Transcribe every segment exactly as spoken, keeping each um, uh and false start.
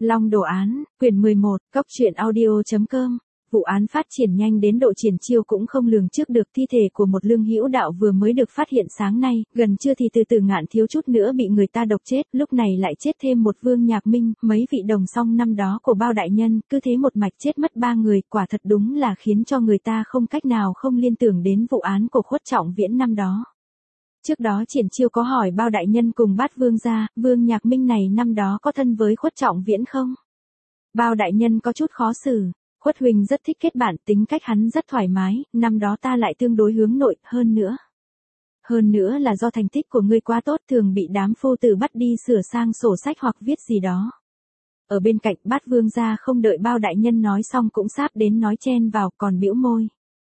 Long đồ án, quyển mười một, cốc truyện audio chấm com. Vụ án phát triển nhanh đến độ triển chiêu cũng không lường trước được. Thi thể của một lương hữu đạo vừa mới được phát hiện sáng nay, gần trưa thì từ từ ngạn thiếu chút nữa bị người ta độc chết, lúc này lại chết thêm một Vương Nhạc Minh, mấy vị đồng song năm đó của Bao đại nhân, cứ thế một mạch chết mất ba người, quả thật đúng là khiến cho người ta không cách nào không liên tưởng đến vụ án của Khuất Trọng Viễn năm đó. Trước đó triển chiêu có hỏi Bao đại nhân cùng Bát Vương gia, Vương Nhạc Minh này năm đó có thân với Khuất Trọng Viễn không? Bao đại nhân có chút khó xử. Khuất huynh rất thích kết bạn, tính cách hắn rất thoải mái, năm đó ta lại tương đối hướng nội, hơn nữa. Hơn nữa là do thành tích của ngươi quá tốt, thường bị đám phu tử bắt đi sửa sang sổ sách hoặc viết gì đó. Ở bên cạnh Bát Vương gia không đợi Bao đại nhân nói xong cũng sáp đến nói chen vào, còn bĩu môi.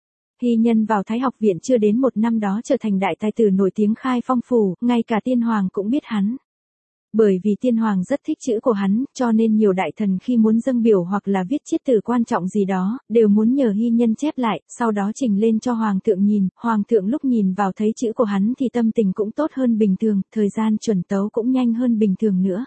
Hy nhân vào Thái học viện chưa đến một năm đó trở thành đại tài tử nổi tiếng khai phong phủ, ngay cả tiên hoàng cũng biết hắn. Bởi vì tiên hoàng rất thích chữ của hắn, cho nên nhiều đại thần khi muốn dâng biểu hoặc là viết chiết từ quan trọng gì đó, đều muốn nhờ hy nhân chép lại, sau đó trình lên cho hoàng thượng nhìn, hoàng thượng lúc nhìn vào thấy chữ của hắn thì tâm tình cũng tốt hơn bình thường, thời gian chuẩn tấu cũng nhanh hơn bình thường nữa.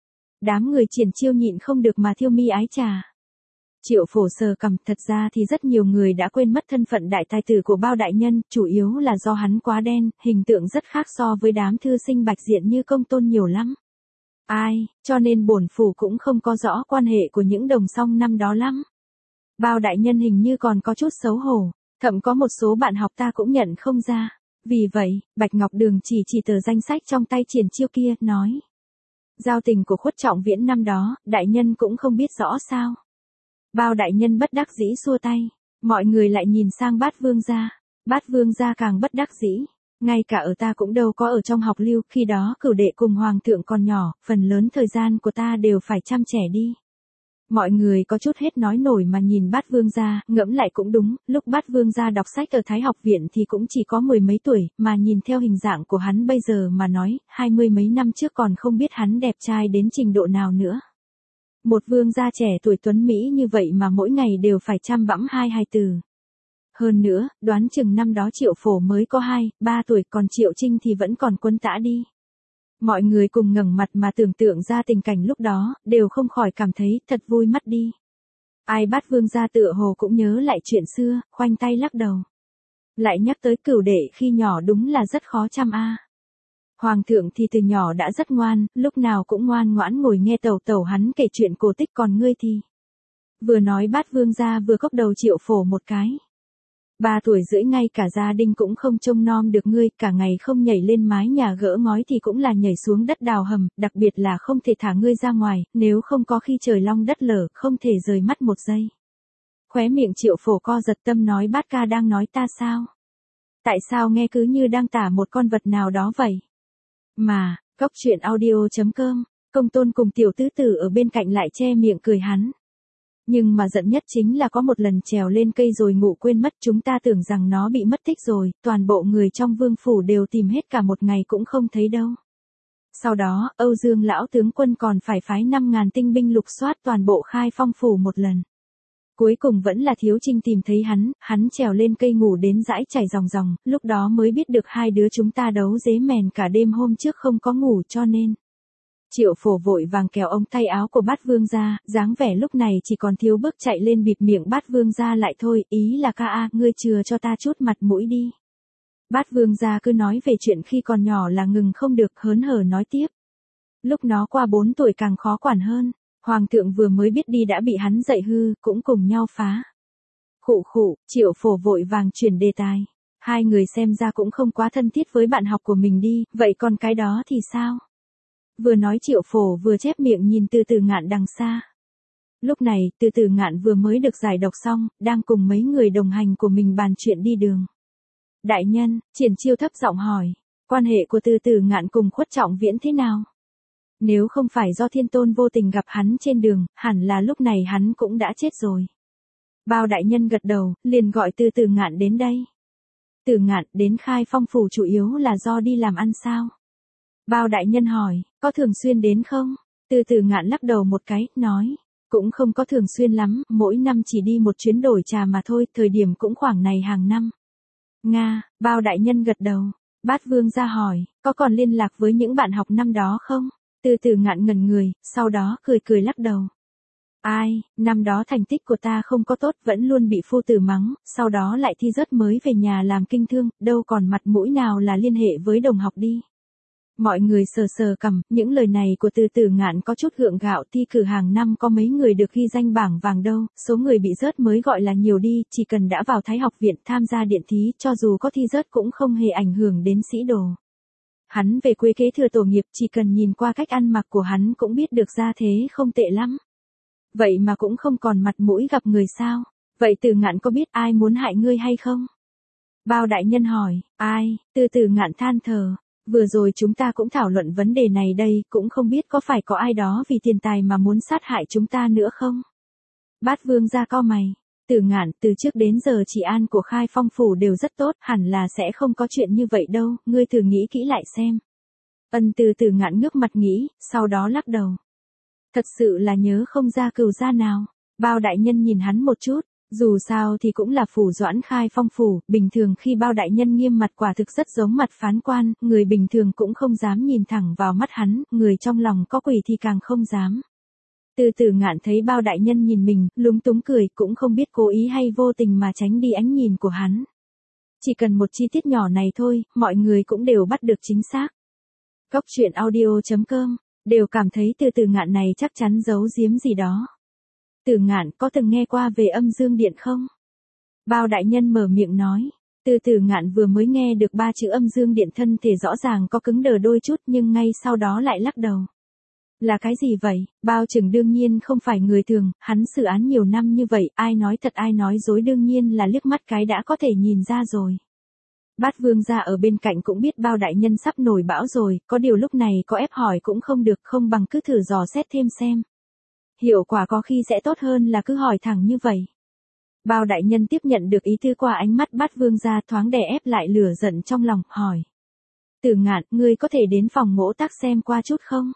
Đám người triển chiêu nhịn không được mà thiêu mi ái trà. Triệu Phổ sờ cằm, thật ra thì rất nhiều người đã quên mất thân phận đại tài tử của Bao đại nhân, chủ yếu là do hắn quá đen, hình tượng rất khác so với đám thư sinh bạch diện như Công Tôn nhiều lắm. Ai, cho nên bổn phủ cũng không có rõ quan hệ của những đồng song năm đó lắm. Bao đại nhân hình như còn có chút xấu hổ, thậm có một số bạn học ta cũng nhận không ra. Vì vậy, Bạch Ngọc Đường chỉ chỉ tờ danh sách trong tay triển chiêu kia, nói. Giao tình của Khuất Trọng Viễn năm đó, đại nhân cũng không biết rõ sao. Bao đại nhân bất đắc dĩ xua tay, mọi người lại nhìn sang Bát Vương gia. Bát Vương gia càng bất đắc dĩ. Ngay cả ở ta cũng đâu có ở trong học lưu, khi đó cửu đệ cùng hoàng thượng còn nhỏ, phần lớn thời gian của ta đều phải chăm trẻ đi. Mọi người có chút hết nói nổi mà nhìn Bát Vương gia, ngẫm lại cũng đúng, lúc Bát Vương gia đọc sách ở Thái học viện thì cũng chỉ có mười mấy tuổi, mà nhìn theo hình dạng của hắn bây giờ mà nói, hai mươi mấy năm trước còn không biết hắn đẹp trai đến trình độ nào nữa. Một vương gia trẻ tuổi tuấn Mỹ như vậy mà mỗi ngày đều phải chăm bẵm hai hài tử. Hơn nữa, đoán chừng năm đó Triệu Phổ mới có hai, ba tuổi, còn Triệu Trinh thì vẫn còn quân tã đi. Mọi người cùng ngẩng mặt mà tưởng tượng ra tình cảnh lúc đó, đều không khỏi cảm thấy thật vui mắt đi. Ai Bát Vương gia tựa hồ cũng nhớ lại chuyện xưa, khoanh tay lắc đầu. Lại nhắc tới cửu đệ khi nhỏ đúng là rất khó chăm a. Hoàng thượng thì từ nhỏ đã rất ngoan, lúc nào cũng ngoan ngoãn ngồi nghe tẩu tẩu hắn kể chuyện cổ tích, còn ngươi thì. Vừa nói Bát Vương gia vừa cốc đầu Triệu Phổ một cái. Ba tuổi rưỡi ngay cả gia đình cũng không trông nom được ngươi, cả ngày không nhảy lên mái nhà gỡ ngói thì cũng là nhảy xuống đất đào hầm, đặc biệt là không thể thả ngươi ra ngoài, nếu không có khi trời long đất lở, không thể rời mắt một giây. Khóe miệng Triệu Phổ co giật, tâm nói Bát ca đang nói ta sao? Tại sao nghe cứ như đang tả một con vật nào đó vậy? Mà, cốc truyện audio chấm com, Công Tôn cùng tiểu tứ tử ở bên cạnh lại che miệng cười hắn. Nhưng mà giận nhất chính là có một lần trèo lên cây rồi ngủ quên mất, chúng ta tưởng rằng nó bị mất tích rồi, toàn bộ người trong vương phủ đều tìm hết cả một ngày cũng không thấy đâu. Sau đó, Âu Dương lão tướng quân còn phải phái năm ngàn tinh binh lục soát toàn bộ khai phong phủ một lần. Cuối cùng vẫn là Thiếu Trinh tìm thấy hắn, hắn trèo lên cây ngủ đến dãi chảy ròng ròng, lúc đó mới biết được hai đứa chúng ta đấu dế mèn cả đêm hôm trước không có ngủ cho nên. Triệu Phổ vội vàng kéo ống tay áo của Bát Vương gia, dáng vẻ lúc này chỉ còn thiếu bước chạy lên bịt miệng Bát Vương gia lại thôi, ý là ca a, ngươi chừa cho ta chút mặt mũi đi. Bát Vương gia cứ nói về chuyện khi còn nhỏ là ngừng không được, hớn hở nói tiếp. Lúc nó qua bốn tuổi càng khó quản hơn, hoàng thượng vừa mới biết đi đã bị hắn dạy hư, cũng cùng nhau phá. Khụ khụ, Triệu Phổ vội vàng chuyển đề tài. Hai người xem ra cũng không quá thân thiết với bạn học của mình đi, vậy còn cái đó thì sao? Vừa nói Triệu Phổ vừa chép miệng nhìn Từ Từ Ngạn đằng xa. Lúc này, Từ Từ Ngạn vừa mới được giải độc xong, đang cùng mấy người đồng hành của mình bàn chuyện đi đường. Đại nhân, triển chiêu thấp giọng hỏi, quan hệ của Từ Từ Ngạn cùng Khuất Trọng Viễn thế nào? Nếu không phải do Thiên Tôn vô tình gặp hắn trên đường, hẳn là lúc này hắn cũng đã chết rồi. Bao đại nhân gật đầu, liền gọi Từ Từ Ngạn đến đây. Từ Ngạn đến khai phong phủ chủ yếu là do đi làm ăn sao? Bao đại nhân hỏi, có thường xuyên đến không? Từ Từ Ngạn lắc đầu một cái, nói, cũng không có thường xuyên lắm, mỗi năm chỉ đi một chuyến đổi trà mà thôi, thời điểm cũng khoảng này hàng năm. Nga, Bao đại nhân gật đầu. Bát Vương gia hỏi, có còn liên lạc với những bạn học năm đó không? Từ từ ngạn ngẩn người, sau đó cười cười lắc đầu. Ai, năm đó thành tích của ta không có tốt, vẫn luôn bị phu tử mắng, sau đó lại thi rớt mới về nhà làm kinh thương, đâu còn mặt mũi nào là liên hệ với đồng học đi. Mọi người sờ sờ cằm, những lời này của Từ Từ Ngạn có chút gượng gạo, thi cử hàng năm có mấy người được ghi danh bảng vàng đâu, số người bị rớt mới gọi là nhiều đi, chỉ cần đã vào Thái học viện tham gia điện thí, cho dù có thi rớt cũng không hề ảnh hưởng đến sĩ đồ. Hắn về quê kế thừa tổ nghiệp, chỉ cần nhìn qua cách ăn mặc của hắn cũng biết được ra thế không tệ lắm. Vậy mà cũng không còn mặt mũi gặp người sao? Vậy Từ Ngạn có biết ai muốn hại ngươi hay không? Bao đại nhân hỏi, ai? Từ Từ Ngạn than thở. Vừa rồi chúng ta cũng thảo luận vấn đề này đây, cũng không biết có phải có ai đó vì tiền tài mà muốn sát hại chúng ta nữa không? Bát Vương ra cau mày. Từ Ngạn, từ trước đến giờ trị an của Khai Phong phủ đều rất tốt, hẳn là sẽ không có chuyện như vậy đâu, ngươi thử nghĩ kỹ lại xem. Ân Từ Từ Ngạn ngước mặt nghĩ, sau đó lắc đầu. Thật sự là nhớ không ra cừu gia nào. Bao đại nhân nhìn hắn một chút, dù sao thì cũng là phủ Doãn Khai Phong phủ, bình thường khi Bao đại nhân nghiêm mặt quả thực rất giống mặt phán quan, người bình thường cũng không dám nhìn thẳng vào mắt hắn, người trong lòng có quỷ thì càng không dám. Từ Từ Ngạn thấy Bao đại nhân nhìn mình, lúng túng cười, cũng không biết cố ý hay vô tình mà tránh đi ánh nhìn của hắn. Chỉ cần một chi tiết nhỏ này thôi, mọi người cũng đều bắt được chính xác. Cốc truyện audio chấm com đều cảm thấy Từ Từ Ngạn này chắc chắn giấu giếm gì đó. Từ Ngạn có từng nghe qua về âm dương điện không? Bao đại nhân mở miệng nói. Từ Từ Ngạn vừa mới nghe được ba chữ âm dương điện, thân thể rõ ràng có cứng đờ đôi chút, nhưng ngay sau đó lại lắc đầu. Là cái gì vậy? Bao Trừng đương nhiên không phải người thường, hắn xử án nhiều năm như vậy, ai nói thật ai nói dối đương nhiên là liếc mắt cái đã có thể nhìn ra rồi. Bát Vương gia ở bên cạnh cũng biết Bao đại nhân sắp nổi bão rồi, có điều lúc này có ép hỏi cũng không được, không bằng cứ thử dò xét thêm xem. Hiệu quả có khi sẽ tốt hơn là cứ hỏi thẳng như vậy. Bao đại nhân tiếp nhận được ý tư qua ánh mắt Bát Vương gia, thoáng đè ép lại lửa giận trong lòng, hỏi. Từ Ngạn, ngươi có thể đến phòng ngỗ tác xem qua chút không?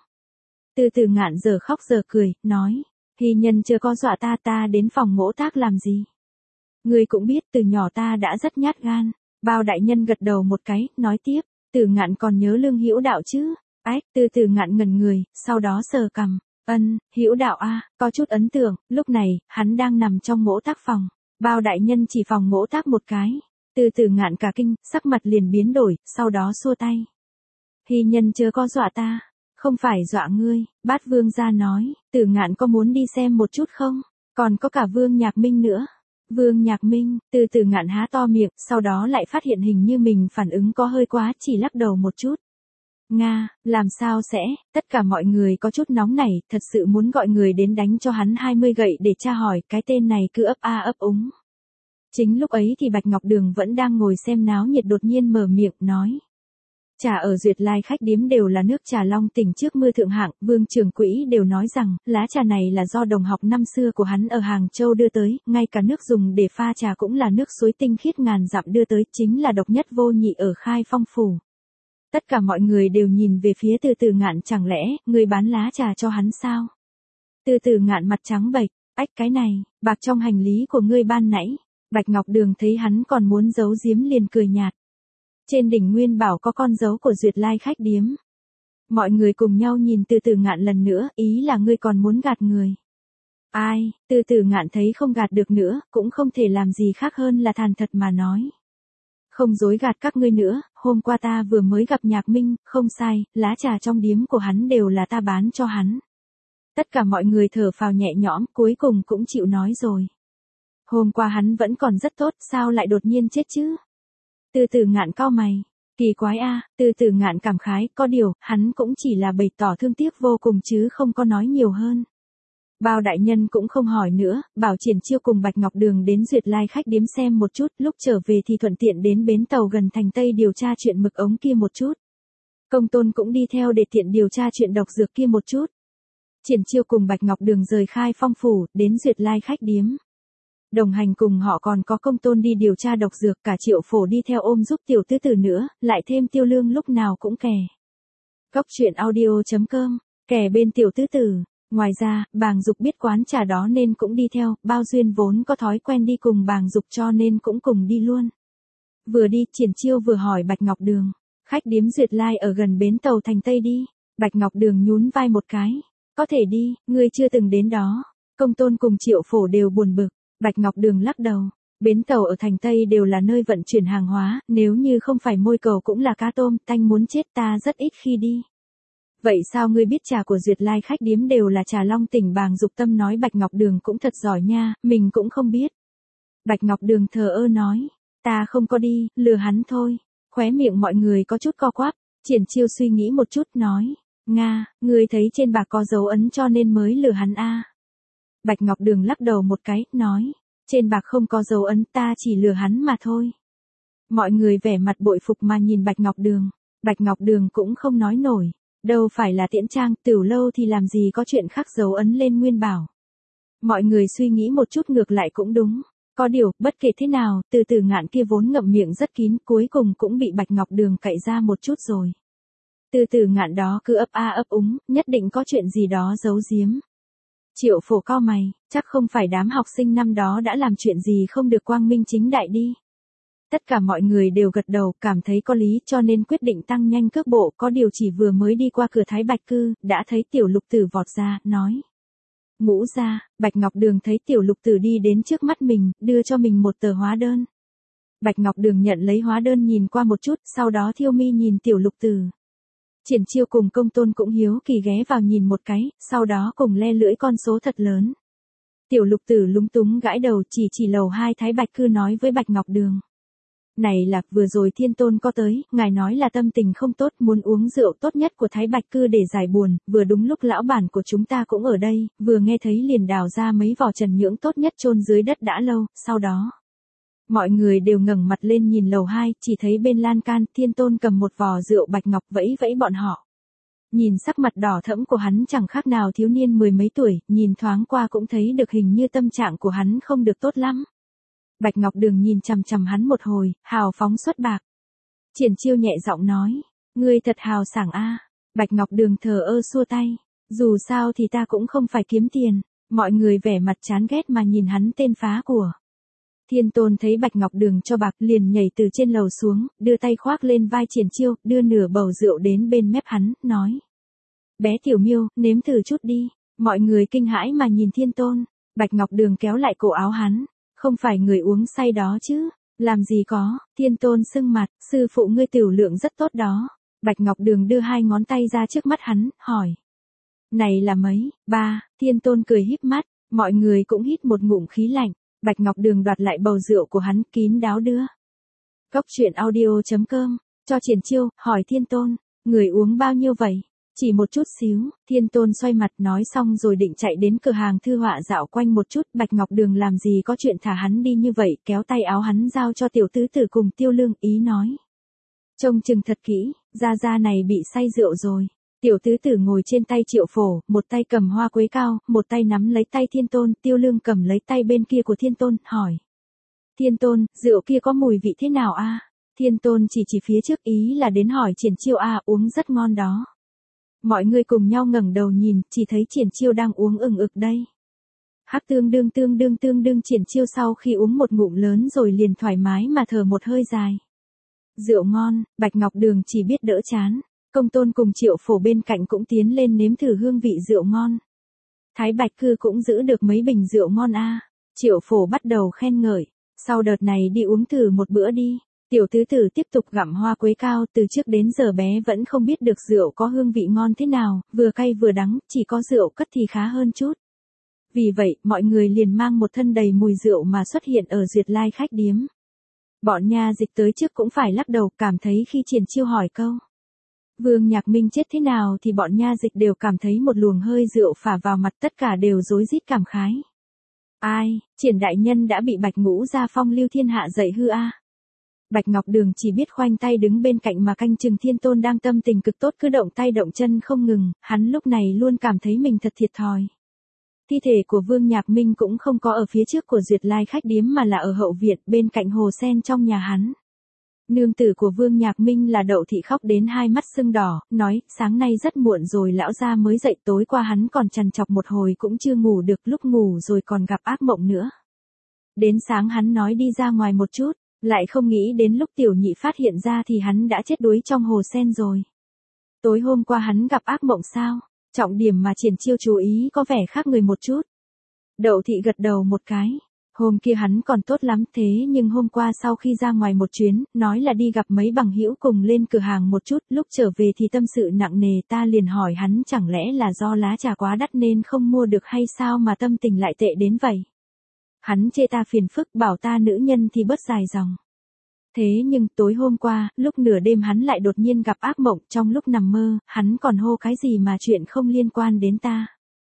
Từ Từ Ngạn giờ khóc giờ cười, nói. Hy nhân chưa có dọa ta, ta đến phòng ngỗ tác làm gì? Ngươi cũng biết từ nhỏ ta đã rất nhát gan. Bao đại nhân gật đầu một cái, nói tiếp. Từ Ngạn còn nhớ Lương Hữu Đạo chứ? Ách, Từ Từ Ngạn ngẩn người, sau đó sờ cằm. Ân, Hữu Đạo a, có chút ấn tượng. Lúc này, hắn đang nằm trong ngỗ tác phòng. Bao đại nhân chỉ phòng ngỗ tác một cái. Từ Từ Ngạn cả kinh, sắc mặt liền biến đổi, sau đó xua tay. Hy nhân chớ có dọa ta. Không phải dọa ngươi, Bát Vương gia nói. Từ Ngạn có muốn đi xem một chút không? Còn có cả Vương Nhạc Minh nữa. Vương Nhạc Minh, Từ Từ Ngạn há to miệng, sau đó lại phát hiện hình như mình phản ứng có hơi quá, chỉ lắc đầu một chút. Nga, làm sao sẽ, tất cả mọi người có chút nóng nảy, thật sự muốn gọi người đến đánh cho hắn hai mươi gậy để tra hỏi, cái tên này cứ ấp a ấp úng. Chính lúc ấy thì Bạch Ngọc Đường vẫn đang ngồi xem náo nhiệt, đột nhiên mở miệng, nói. Trà ở Duyệt Lai khách điếm đều là nước trà long tỉnh trước mưa thượng hạng, Vương Trường Quỹ đều nói rằng, lá trà này là do đồng học năm xưa của hắn ở Hàng Châu đưa tới, ngay cả nước dùng để pha trà cũng là nước suối tinh khiết ngàn dặm đưa tới, chính là độc nhất vô nhị ở Khai Phong phủ. Tất cả mọi người đều nhìn về phía Từ Từ Ngạn, chẳng lẽ, người bán lá trà cho hắn sao? Từ Từ Ngạn mặt trắng bệch, ách cái này, bạc trong hành lý của ngươi ban nãy. Bạch Ngọc Đường thấy hắn còn muốn giấu giếm liền cười nhạt. Trên đỉnh Nguyên Bảo có con dấu của Duyệt Lai khách điếm. Mọi người cùng nhau nhìn Từ Từ Ngạn lần nữa, ý là ngươi còn muốn gạt người. Ai, Từ Từ Ngạn thấy không gạt được nữa, cũng không thể làm gì khác hơn là thành thật mà nói. Không dối gạt các ngươi nữa, hôm qua ta vừa mới gặp Nhạc Minh, không sai, lá trà trong điếm của hắn đều là ta bán cho hắn. Tất cả mọi người thở phào nhẹ nhõm, cuối cùng cũng chịu nói rồi. Hôm qua hắn vẫn còn rất tốt, sao lại đột nhiên chết chứ? Từ Từ Ngạn cau mày. Kỳ quái a, à, Từ Từ Ngạn cảm khái, có điều, hắn cũng chỉ là bày tỏ thương tiếc vô cùng chứ không có nói nhiều hơn. Bao đại nhân cũng không hỏi nữa, bảo Triển Chiêu cùng Bạch Ngọc Đường đến Duyệt Lai khách điếm xem một chút, lúc trở về thì thuận tiện đến bến tàu gần thành Tây điều tra chuyện mực ống kia một chút. Công Tôn cũng đi theo để tiện điều tra chuyện độc dược kia một chút. Triển Chiêu cùng Bạch Ngọc Đường rời Khai Phong phủ, đến Duyệt Lai khách điếm. Đồng hành cùng họ còn có Công Tôn đi điều tra độc dược, cả Triệu Phổ đi theo ôm giúp tiểu tứ tử nữa, lại thêm Tiêu Lương lúc nào cũng kè. Cốc truyện audio chấm com, kè bên tiểu tứ tử. Ngoài ra, Bàng Dục biết quán trà đó nên cũng đi theo, Bao Duyên vốn có thói quen đi cùng Bàng Dục cho nên cũng cùng đi luôn. Vừa đi, Triển Chiêu vừa hỏi Bạch Ngọc Đường, khách điếm Duyệt Lai ở gần bến tàu thành Tây đi. Bạch Ngọc Đường nhún vai một cái. Có thể đi, ngươi chưa từng đến đó. Công Tôn cùng Triệu Phổ đều buồn bực. Bạch Ngọc Đường lắc đầu. Bến tàu ở thành Tây đều là nơi vận chuyển hàng hóa, nếu như không phải môi cầu cũng là cá tôm, tanh muốn chết, ta rất ít khi đi. Vậy sao ngươi biết trà của Duyệt Lai khách điếm đều là trà long tỉnh Bàng Dục Tâm nói. Bạch Ngọc Đường cũng thật giỏi nha, mình cũng không biết. Bạch Ngọc Đường thờ ơ nói, ta không có đi, lừa hắn thôi. Khóe miệng mọi người có chút co quắp. Triển Chiêu suy nghĩ một chút nói, Nga, ngươi thấy trên bạc có dấu ấn cho nên mới lừa hắn a. Bạch Ngọc Đường lắc đầu một cái, nói, trên bạc không có dấu ấn, ta chỉ lừa hắn mà thôi. Mọi người vẻ mặt bội phục mà nhìn Bạch Ngọc Đường. Bạch Ngọc Đường cũng không nói nổi. Đâu phải là Tiễn Trang, Tửu Lâu thì làm gì có chuyện khắc dấu ấn lên nguyên bảo. Mọi người suy nghĩ một chút ngược lại cũng đúng. Có điều, bất kể thế nào, Từ Tử Ngạn kia vốn ngậm miệng rất kín, cuối cùng cũng bị Bạch Ngọc Đường cậy ra một chút rồi. Từ Tử Ngạn đó cứ ấp a ấp úng, nhất định có chuyện gì đó giấu giếm. Triệu Phổ cau mày, chắc không phải đám học sinh năm đó đã làm chuyện gì không được quang minh chính đại đi. Tất cả mọi người đều gật đầu, cảm thấy có lý cho nên quyết định tăng nhanh cước bộ, có điều chỉ vừa mới đi qua cửa Thái Bạch Cư, đã thấy Tiểu Lục Tử vọt ra, nói. Ngũ gia. Bạch Ngọc Đường thấy Tiểu Lục Tử đi đến trước mắt mình, đưa cho mình một tờ hóa đơn. Bạch Ngọc Đường nhận lấy hóa đơn nhìn qua một chút, sau đó thiêu mi nhìn Tiểu Lục Tử. Triển Chiêu cùng Công Tôn cũng hiếu kỳ ghé vào nhìn một cái, sau đó cùng le lưỡi con số thật lớn. Tiểu Lục Tử lúng túng gãi đầu, chỉ chỉ lầu hai Thái Bạch Cư nói với Bạch Ngọc Đường. Này là, vừa rồi Thiên Tôn có tới, ngài nói là tâm tình không tốt, muốn uống rượu tốt nhất của Thái Bạch Cư để giải buồn, vừa đúng lúc lão bản của chúng ta cũng ở đây, vừa nghe thấy liền đào ra mấy vỏ trần nhưỡng tốt nhất chôn dưới đất đã lâu, sau đó. Mọi người đều ngẩng mặt lên nhìn lầu hai, chỉ thấy bên lan can, Thiên Tôn cầm một vò rượu bạch ngọc vẫy vẫy bọn họ. Nhìn sắc mặt đỏ thẫm của hắn chẳng khác nào thiếu niên mười mấy tuổi, nhìn thoáng qua cũng thấy được hình như tâm trạng của hắn không được tốt lắm. Bạch Ngọc Đường nhìn chằm chằm hắn một hồi, hào phóng xuất bạc. Triển Chiêu nhẹ giọng nói, ngươi thật hào sảng a. Bạch Ngọc Đường thờ ơ xua tay, dù sao thì ta cũng không phải kiếm tiền. Mọi người vẻ mặt chán ghét mà nhìn hắn tên phá của. Thiên Tôn thấy Bạch Ngọc Đường cho bạc liền nhảy từ trên lầu xuống, đưa tay khoác lên vai Triển Chiêu, đưa nửa bầu rượu đến bên mép hắn, nói. Bé Tiểu Miêu, nếm thử chút đi. Mọi người kinh hãi mà nhìn Thiên Tôn. Bạch Ngọc Đường kéo lại cổ áo hắn. Không phải người uống say đó chứ. Làm gì có. Thiên Tôn sưng mặt, sư phụ ngươi tiểu lượng rất tốt đó. Bạch Ngọc Đường đưa hai ngón tay ra trước mắt hắn, hỏi. Này là mấy? Ba. Thiên Tôn cười híp mắt. Mọi người cũng hít một ngụm khí lạnh. Bạch Ngọc Đường đoạt lại bầu rượu của hắn, kín đáo đưa. Cốc truyện audio chấm com, cho Triển Chiêu, hỏi Thiên Tôn, người uống bao nhiêu vậy? Chỉ một chút xíu. Thiên Tôn xoay mặt nói xong rồi định chạy đến cửa hàng thư họa dạo quanh một chút. Bạch Ngọc Đường làm gì có chuyện thả hắn đi như vậy, kéo tay áo hắn giao cho tiểu tứ tử cùng Tiêu Lương, ý nói. Trông chừng thật kỹ, gia gia này bị say rượu rồi. Tiểu tứ tử ngồi trên tay Triệu Phổ, một tay cầm hoa quế cao, một tay nắm lấy tay Thiên Tôn, Tiêu Lương cầm lấy tay bên kia của Thiên Tôn, hỏi. Thiên Tôn, rượu kia có mùi vị thế nào a? Thiên Tôn chỉ chỉ phía trước, ý là đến hỏi Triển Chiêu a, uống rất ngon đó. Mọi người cùng nhau ngẩng đầu nhìn, chỉ thấy Triển Chiêu đang uống ừng ực đây. Hắc tương đương tương đương tương đương Triển Chiêu sau khi uống một ngụm lớn rồi liền thoải mái mà thở một hơi dài. Rượu ngon, Bạch Ngọc Đường chỉ biết đỡ chán. Công Tôn cùng Triệu Phổ bên cạnh cũng tiến lên nếm thử hương vị rượu ngon. Thái Bạch Cư cũng giữ được mấy bình rượu ngon a. Triệu Phổ bắt đầu khen ngợi, sau đợt này đi uống thử một bữa đi. Tiểu tứ tử tiếp tục gặm hoa quế cao, từ trước đến giờ bé vẫn không biết được rượu có hương vị ngon thế nào, vừa cay vừa đắng, chỉ có rượu cất thì khá hơn chút. Vì vậy, mọi người liền mang một thân đầy mùi rượu mà xuất hiện ở Duyệt Lai khách điếm. Bọn nha dịch tới trước cũng phải lắc đầu, cảm thấy khi Triển Chiêu hỏi câu. Vương Nhạc Minh chết thế nào thì bọn nha dịch đều cảm thấy một luồng hơi rượu phả vào mặt, tất cả đều rối rít cảm khái. Ai, Triển đại nhân đã bị Bạch Ngũ gia phong lưu thiên hạ dạy hư a. Bạch Ngọc Đường chỉ biết khoanh tay đứng bên cạnh mà canh chừng Thiên Tôn đang tâm tình cực tốt cứ động tay động chân không ngừng, hắn lúc này luôn cảm thấy mình thật thiệt thòi. Thi thể của Vương Nhạc Minh cũng không có ở phía trước của Duyệt Lai khách điếm mà là ở hậu viện bên cạnh hồ sen trong nhà hắn. Nương tử của Vương Nhạc Minh là Đậu Thị khóc đến hai mắt sưng đỏ, nói, sáng nay rất muộn rồi lão gia mới dậy, tối qua hắn còn trằn trọc một hồi cũng chưa ngủ được, lúc ngủ rồi còn gặp ác mộng nữa. Đến sáng hắn nói đi ra ngoài một chút, lại không nghĩ đến lúc tiểu nhị phát hiện ra thì hắn đã chết đuối trong hồ sen rồi. Tối hôm qua hắn gặp ác mộng sao? Trọng điểm mà Triển Chiêu chú ý có vẻ khác người một chút. Đậu Thị gật đầu một cái. Hôm kia hắn còn tốt lắm thế nhưng hôm qua sau khi ra ngoài một chuyến, nói là đi gặp mấy bằng hữu cùng lên cửa hàng một chút, lúc trở về thì tâm sự nặng nề, ta liền hỏi hắn chẳng lẽ là do lá trà quá đắt nên không mua được hay sao mà tâm tình lại tệ đến vậy. Hắn chê ta phiền phức bảo ta nữ nhân thì bớt dài dòng. Thế nhưng tối hôm qua, lúc nửa đêm hắn lại đột nhiên gặp ác mộng, trong lúc nằm mơ, hắn còn hô cái gì mà chuyện không liên quan đến ta.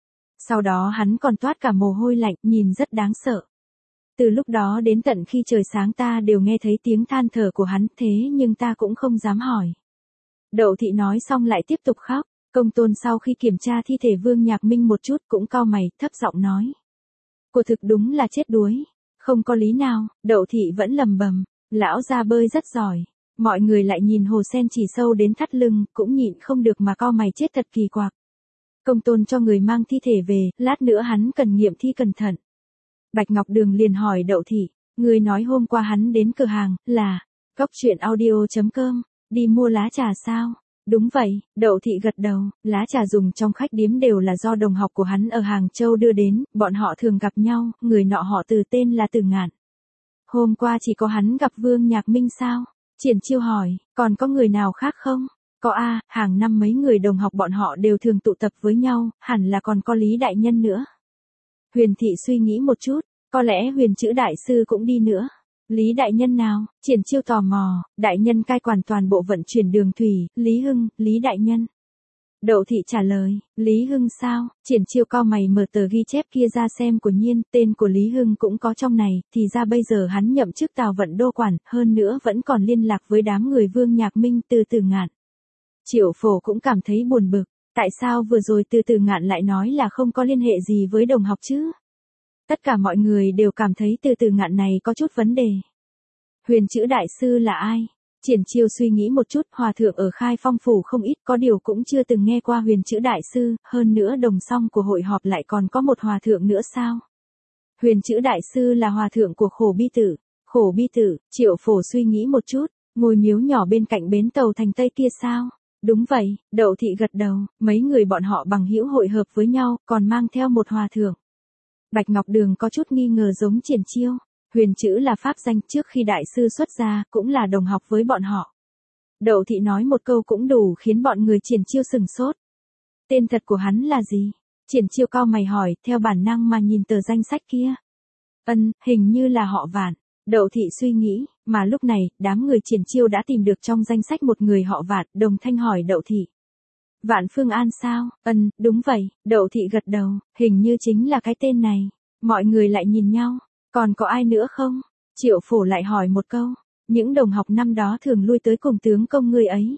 Sau đó hắn còn toát cả mồ hôi lạnh, nhìn rất đáng sợ. Từ lúc đó đến tận khi trời sáng ta đều nghe thấy tiếng than thở của hắn, thế nhưng ta cũng không dám hỏi. Đậu Thị nói xong lại tiếp tục khóc. Công Tôn sau khi kiểm tra thi thể Vương Nhạc Minh một chút cũng cau mày, thấp giọng nói. Cô thực đúng là chết đuối. Không có lý nào, Đậu Thị vẫn lầm bầm. Lão gia bơi rất giỏi. Mọi người lại nhìn hồ sen chỉ sâu đến thắt lưng, cũng nhịn không được mà cau mày chết thật kỳ quặc. Công Tôn cho người mang thi thể về, lát nữa hắn cần nghiệm thi cẩn thận. Bạch Ngọc Đường liền hỏi Đậu Thị, người nói hôm qua hắn đến cửa hàng, là, cóc truyện audio chấm com, đi mua lá trà sao? Đúng vậy, Đậu Thị gật đầu, lá trà dùng trong khách điếm đều là do đồng học của hắn ở Hàng Châu đưa đến, bọn họ thường gặp nhau, người nọ họ Từ tên là Từ Ngạn. Hôm qua chỉ có hắn gặp Vương Nhạc Minh sao? Triển Chiêu hỏi, còn có người nào khác không? Có a, hàng năm mấy người đồng học bọn họ đều thường tụ tập với nhau, hẳn là còn có Lý Đại Nhân nữa. Huyền Thị suy nghĩ một chút, có lẽ Huyền Chữ Đại Sư cũng đi nữa. Lý Đại Nhân nào? Triển Chiêu tò mò, Đại Nhân cai quản toàn bộ vận chuyển đường thủy, Lý Hưng, Lý Đại Nhân. Đậu Thị trả lời, Lý Hưng sao? Triển Chiêu cau mày mở tờ ghi chép kia ra xem của nhiên, tên của Lý Hưng cũng có trong này, thì ra bây giờ hắn nhậm chức Tào Vận Đô quản, hơn nữa vẫn còn liên lạc với đám người Vương Nhạc Minh từ Từ Ngạn. Triệu Phổ cũng cảm thấy buồn bực, tại sao vừa rồi từ Từ Ngạn lại nói là không có liên hệ gì với đồng học chứ? Tất cả mọi người đều cảm thấy từ Từ Ngạn này có chút vấn đề. Huyền Chữ Đại Sư là ai? Triển Chiêu suy nghĩ một chút, hòa thượng ở Khai Phong phủ không ít, có điều cũng chưa từng nghe qua Huyền Chữ Đại Sư, hơn nữa đồng song của hội họp lại còn có một hòa thượng nữa sao? Huyền Chữ Đại Sư là hòa thượng của Khổ Bi Tử. Khổ Bi Tử, Triệu Phổ suy nghĩ một chút, ngôi miếu nhỏ bên cạnh bến tàu thành Tây kia sao? Đúng vậy, Đậu Thị gật đầu, mấy người bọn họ bằng hữu hội hợp với nhau, còn mang theo một hòa thượng. Bạch Ngọc Đường có chút nghi ngờ giống Triển Chiêu. Huyền Chữ là pháp danh, trước khi đại sư xuất gia, cũng là đồng học với bọn họ. Đậu Thị nói một câu cũng đủ khiến bọn người Triển Chiêu sừng sốt. Tên thật của hắn là gì? Triển Chiêu cau mày hỏi, theo bản năng mà nhìn tờ danh sách kia. Ân, hình như là họ Vạn. Đậu Thị suy nghĩ, mà lúc này, đám người Triển Chiêu đã tìm được trong danh sách một người họ Vạn, đồng thanh hỏi Đậu Thị. Vạn Phương An sao? Ân, đúng vậy, Đậu Thị gật đầu, hình như chính là cái tên này. Mọi người lại nhìn nhau. Còn có ai nữa không? Triệu Phổ lại hỏi một câu. Những đồng học năm đó thường lui tới cùng tướng công ngươi ấy.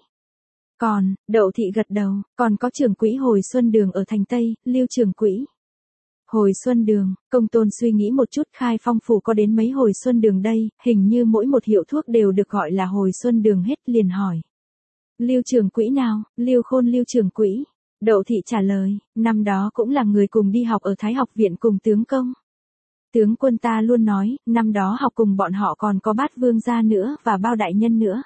Còn, Đậu Thị gật đầu, còn có trưởng quỹ Hồi Xuân Đường ở thành Tây, Lưu trưởng quỹ. Hồi Xuân Đường, Công Tôn suy nghĩ một chút, Khai Phong phủ có đến mấy Hồi Xuân Đường đây, hình như mỗi một hiệu thuốc đều được gọi là Hồi Xuân Đường hết, liền hỏi. Lưu trưởng quỹ nào? Lưu Khôn Lưu trưởng quỹ. Đậu Thị trả lời, năm đó cũng là người cùng đi học ở Thái học viện cùng tướng công. Tướng quân ta luôn nói, năm đó học cùng bọn họ còn có Bát Vương gia nữa và Bao Đại Nhân nữa.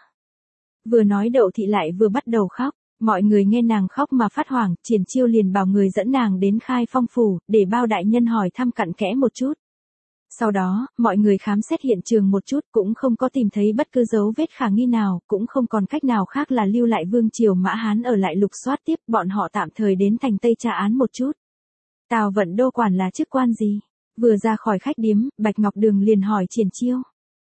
Vừa nói Đậu Thị lại vừa bắt đầu khóc, mọi người nghe nàng khóc mà phát hoảng, Triển Chiêu liền bảo người dẫn nàng đến Khai Phong phủ, để Bao Đại Nhân hỏi thăm cặn kẽ một chút. Sau đó, mọi người khám xét hiện trường một chút cũng không có tìm thấy bất cứ dấu vết khả nghi nào, cũng không còn cách nào khác là lưu lại Vương triều Mã Hán ở lại lục soát tiếp, bọn họ tạm thời đến thành Tây tra án một chút. Tào Vận Đô quản là chức quan gì? Vừa ra khỏi khách điếm, Bạch Ngọc Đường liền hỏi Triển Chiêu.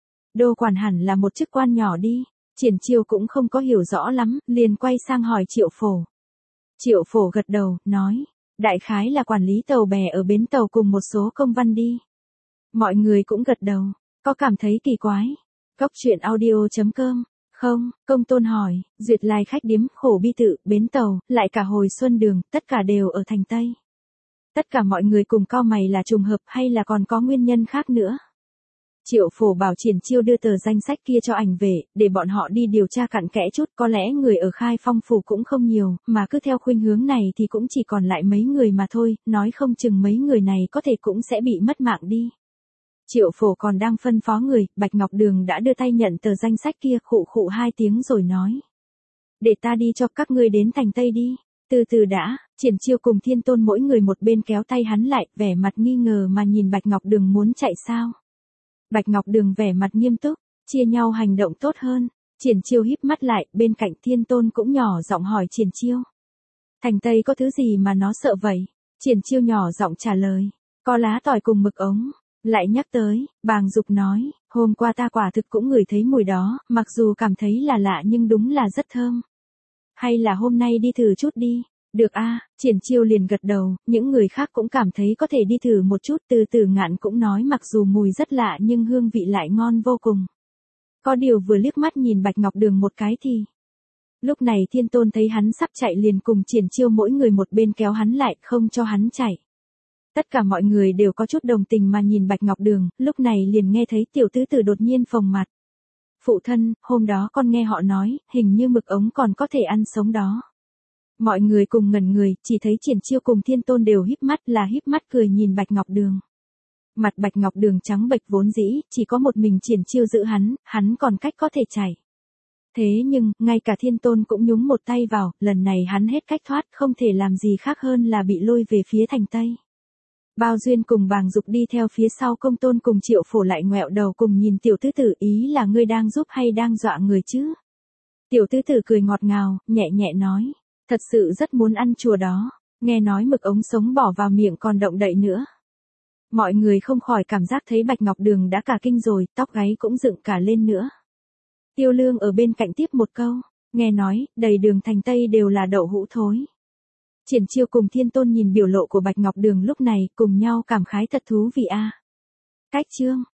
Đô quản hẳn là một chức quan nhỏ đi. Triển Chiêu cũng không có hiểu rõ lắm, liền quay sang hỏi Triệu Phổ. Triệu Phổ gật đầu, nói, đại khái là quản lý tàu bè ở bến tàu cùng một số công văn đi. Mọi người cũng gật đầu, có cảm thấy kỳ quái. Cóc truyện audio chấm com. Không, Công Tôn hỏi, duyệt lai khách điếm, Khổ Bi Tự, bến tàu, lại cả Hồi Xuân Đường, tất cả đều ở thành Tây. Tất cả mọi người cùng cau mày là trùng hợp hay là còn có nguyên nhân khác nữa. Triệu Phổ bảo Triển Chiêu đưa tờ danh sách kia cho ảnh về, để bọn họ đi điều tra cặn kẽ chút, có lẽ người ở Khai Phong phủ cũng không nhiều, mà cứ theo khuynh hướng này thì cũng chỉ còn lại mấy người mà thôi, nói không chừng mấy người này có thể cũng sẽ bị mất mạng đi. Triệu Phổ còn đang phân phó người, Bạch Ngọc Đường đã đưa tay nhận tờ danh sách kia, khụ khụ hai tiếng rồi nói. Để ta đi cho các ngươi đến thành Tây đi. Từ từ đã, Triển Chiêu cùng Thiên Tôn mỗi người một bên kéo tay hắn lại, vẻ mặt nghi ngờ mà nhìn Bạch Ngọc Đường muốn chạy sao. Bạch Ngọc Đường vẻ mặt nghiêm túc, chia nhau hành động tốt hơn. Triển Chiêu híp mắt lại, bên cạnh Thiên Tôn cũng nhỏ giọng hỏi Triển Chiêu. Thành Tây có thứ gì mà nó sợ vậy? Triển Chiêu nhỏ giọng trả lời. Có lá tỏi cùng mực ống. Lại nhắc tới, Bàng Dục nói, hôm qua ta quả thực cũng ngửi thấy mùi đó, mặc dù cảm thấy là lạ nhưng đúng là rất thơm. Hay là hôm nay đi thử chút đi. Được a, Triển Chiêu liền gật đầu, những người khác cũng cảm thấy có thể đi thử một chút. Từ Từ Ngạn cũng nói mặc dù mùi rất lạ nhưng hương vị lại ngon vô cùng. Có điều vừa liếc mắt nhìn Bạch Ngọc Đường một cái thì... Lúc này Thiên Tôn thấy hắn sắp chạy liền cùng Triển Chiêu mỗi người một bên kéo hắn lại, không cho hắn chạy. Tất cả mọi người đều có chút đồng tình mà nhìn Bạch Ngọc Đường, lúc này liền nghe thấy tiểu tứ tử đột nhiên phồng mặt. Phụ thân, hôm đó con nghe họ nói, hình như mực ống còn có thể ăn sống đó. Mọi người cùng ngẩn người, chỉ thấy Triển Chiêu cùng Thiên Tôn đều híp mắt là híp mắt cười nhìn Bạch Ngọc Đường. Mặt Bạch Ngọc Đường trắng bệch vốn dĩ, chỉ có một mình Triển Chiêu giữ hắn, hắn còn cách có thể chạy. Thế nhưng, ngay cả Thiên Tôn cũng nhúng một tay vào, lần này hắn hết cách thoát, không thể làm gì khác hơn là bị lôi về phía thành Tây. Bao Duyên cùng Bàng Dục đi theo phía sau Công Tôn cùng Triệu Phổ lại ngoẹo đầu cùng nhìn tiểu tứ tử, ý là ngươi đang giúp hay đang dọa người chứ? Tiểu tứ tử cười ngọt ngào, nhẹ nhẹ nói, thật sự rất muốn ăn chùa đó, nghe nói mực ống sống bỏ vào miệng còn động đậy nữa. Mọi người không khỏi cảm giác thấy Bạch Ngọc Đường đã cả kinh rồi, tóc gáy cũng dựng cả lên nữa. Tiêu Lương ở bên cạnh tiếp một câu, nghe nói, đầy đường thành Tây đều là đậu hũ thối. Triển Chiêu cùng Thiên Tôn nhìn biểu lộ của Bạch Ngọc Đường lúc này, cùng nhau cảm khái thật thú vị a. Cách chương